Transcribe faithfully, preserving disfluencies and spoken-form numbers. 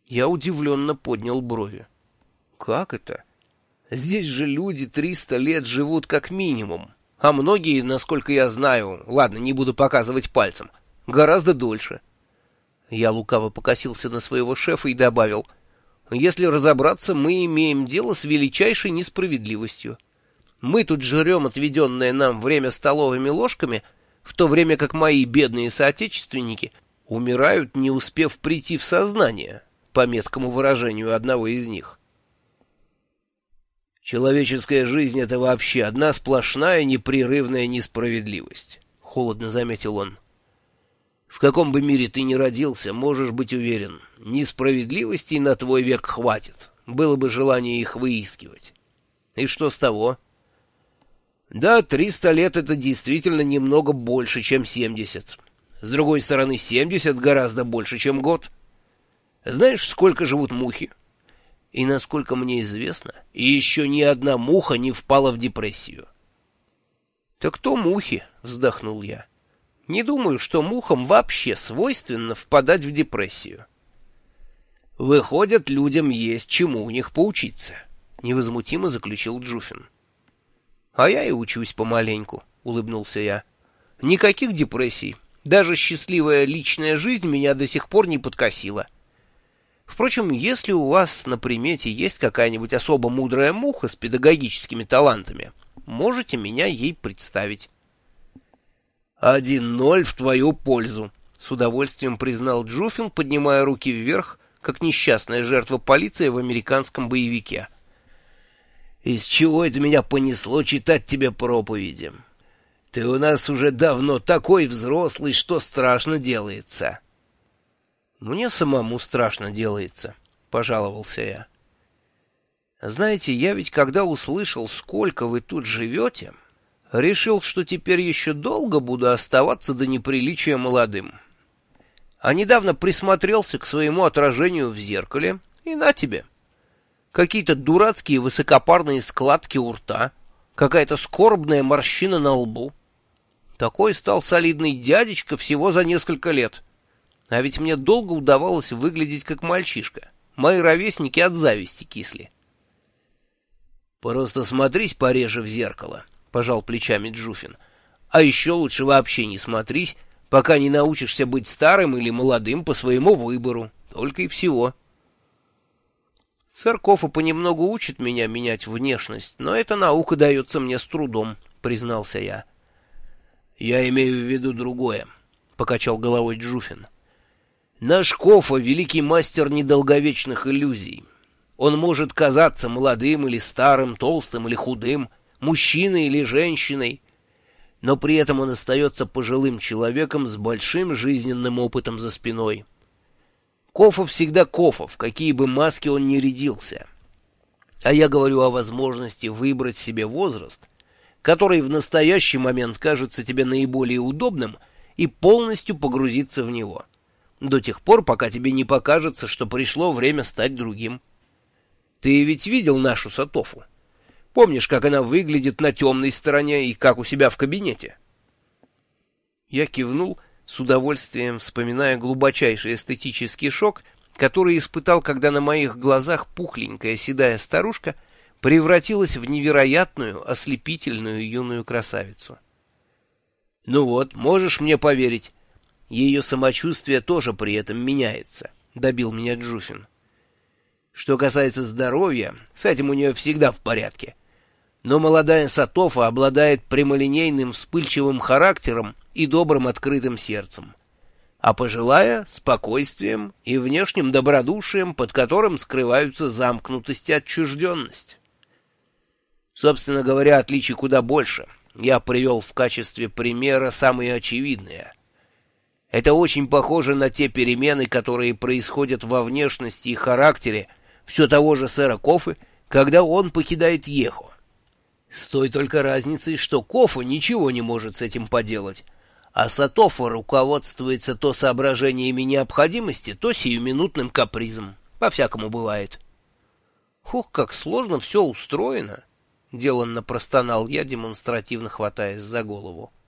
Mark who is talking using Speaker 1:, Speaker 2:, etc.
Speaker 1: Я удивленно поднял брови. Как это? Здесь же люди триста лет живут как минимум, а многие, насколько я знаю, ладно, не буду показывать пальцем, гораздо дольше. Я лукаво покосился на своего шефа и добавил: если разобраться, мы имеем дело с величайшей несправедливостью. Мы тут жрем отведенное нам время столовыми ложками, в то время как мои бедные соотечественники умирают, не успев прийти в сознание, по меткому выражению одного из них. «Человеческая жизнь — это вообще одна сплошная непрерывная несправедливость», — холодно заметил он. «В каком бы мире ты ни родился, можешь быть уверен, несправедливостей на твой век хватит, было бы желание их выискивать. И что с того? Да, триста лет — это действительно немного больше, чем семьдесят. С другой стороны, семьдесят гораздо больше, чем год. Знаешь, сколько живут мухи? И, насколько мне известно, еще ни одна муха не впала в депрессию». «Так то мухи», — вздохнул я. «Не думаю, что мухам вообще свойственно впадать в депрессию». «Выходит, людям есть чему у них поучиться», — невозмутимо заключил Джуфин. «А я и учусь помаленьку», — улыбнулся я. «Никаких депрессий. Даже счастливая личная жизнь меня до сих пор не подкосила. Впрочем, если у вас на примете есть какая-нибудь особо мудрая муха с педагогическими талантами, можете меня ей представить». «Один ноль в твою пользу», — с удовольствием признал Джуфин, поднимая руки вверх, как несчастная жертва полиции в американском боевике. «Из чего это меня понесло читать тебе проповеди? Ты у нас уже давно такой взрослый, что страшно делается». «Мне самому страшно делается», — пожаловался я. «Знаете, я ведь когда услышал, сколько вы тут живете, решил, что теперь еще долго буду оставаться до неприличия молодым. А недавно присмотрелся к своему отражению в зеркале, и на тебе. Какие-то дурацкие высокопарные складки у рта, какая-то скорбная морщина на лбу. Такой стал солидный дядечка всего за несколько лет. А ведь мне долго удавалось выглядеть как мальчишка. Мои ровесники от зависти кисли». «Просто смотрись пореже в зеркало», — пожал плечами Джуфин. «А еще лучше вообще не смотрись, пока не научишься быть старым или молодым по своему выбору. Только и всего». «Сэр Кофа понемногу учит меня менять внешность, но эта наука дается мне с трудом», — признался я. «Я имею в виду другое», — покачал головой Джуфин. «Наш Кофа — великий мастер недолговечных иллюзий. Он может казаться молодым или старым, толстым или худым, мужчиной или женщиной, но при этом он остается пожилым человеком с большим жизненным опытом за спиной. Кофа всегда Кофа, в какие бы маски он ни рядился. А я говорю о возможности выбрать себе возраст, который в настоящий момент кажется тебе наиболее удобным, и полностью погрузиться в него, до тех пор, пока тебе не покажется, что пришло время стать другим. Ты ведь видел нашу Сатофу? Помнишь, как она выглядит на темной стороне и как у себя в кабинете?» Я кивнул, с удовольствием вспоминая глубочайший эстетический шок, который испытал, когда на моих глазах пухленькая седая старушка превратилась в невероятную, ослепительную юную красавицу. «Ну вот, можешь мне поверить, ее самочувствие тоже при этом меняется», — добил меня Джуфин. «Что касается здоровья, с этим у нее всегда в порядке. Но молодая Сатофа обладает прямолинейным вспыльчивым характером и добрым открытым сердцем, а пожилая — спокойствием и внешним добродушием, под которым скрываются замкнутость и отчужденность. Собственно говоря, отличий куда больше. Я привел в качестве примера самые очевидные. Это очень похоже на те перемены, которые происходят во внешности и характере все того же сэра Кофы, когда он покидает Ехо. С той только разницей, что Кофа ничего не может с этим поделать, а Сатофа руководствуется то соображениями необходимости, то сиюминутным капризом. По-всякому бывает». «Ух, как сложно все устроено!» — деланно простонал я, демонстративно хватаясь за голову.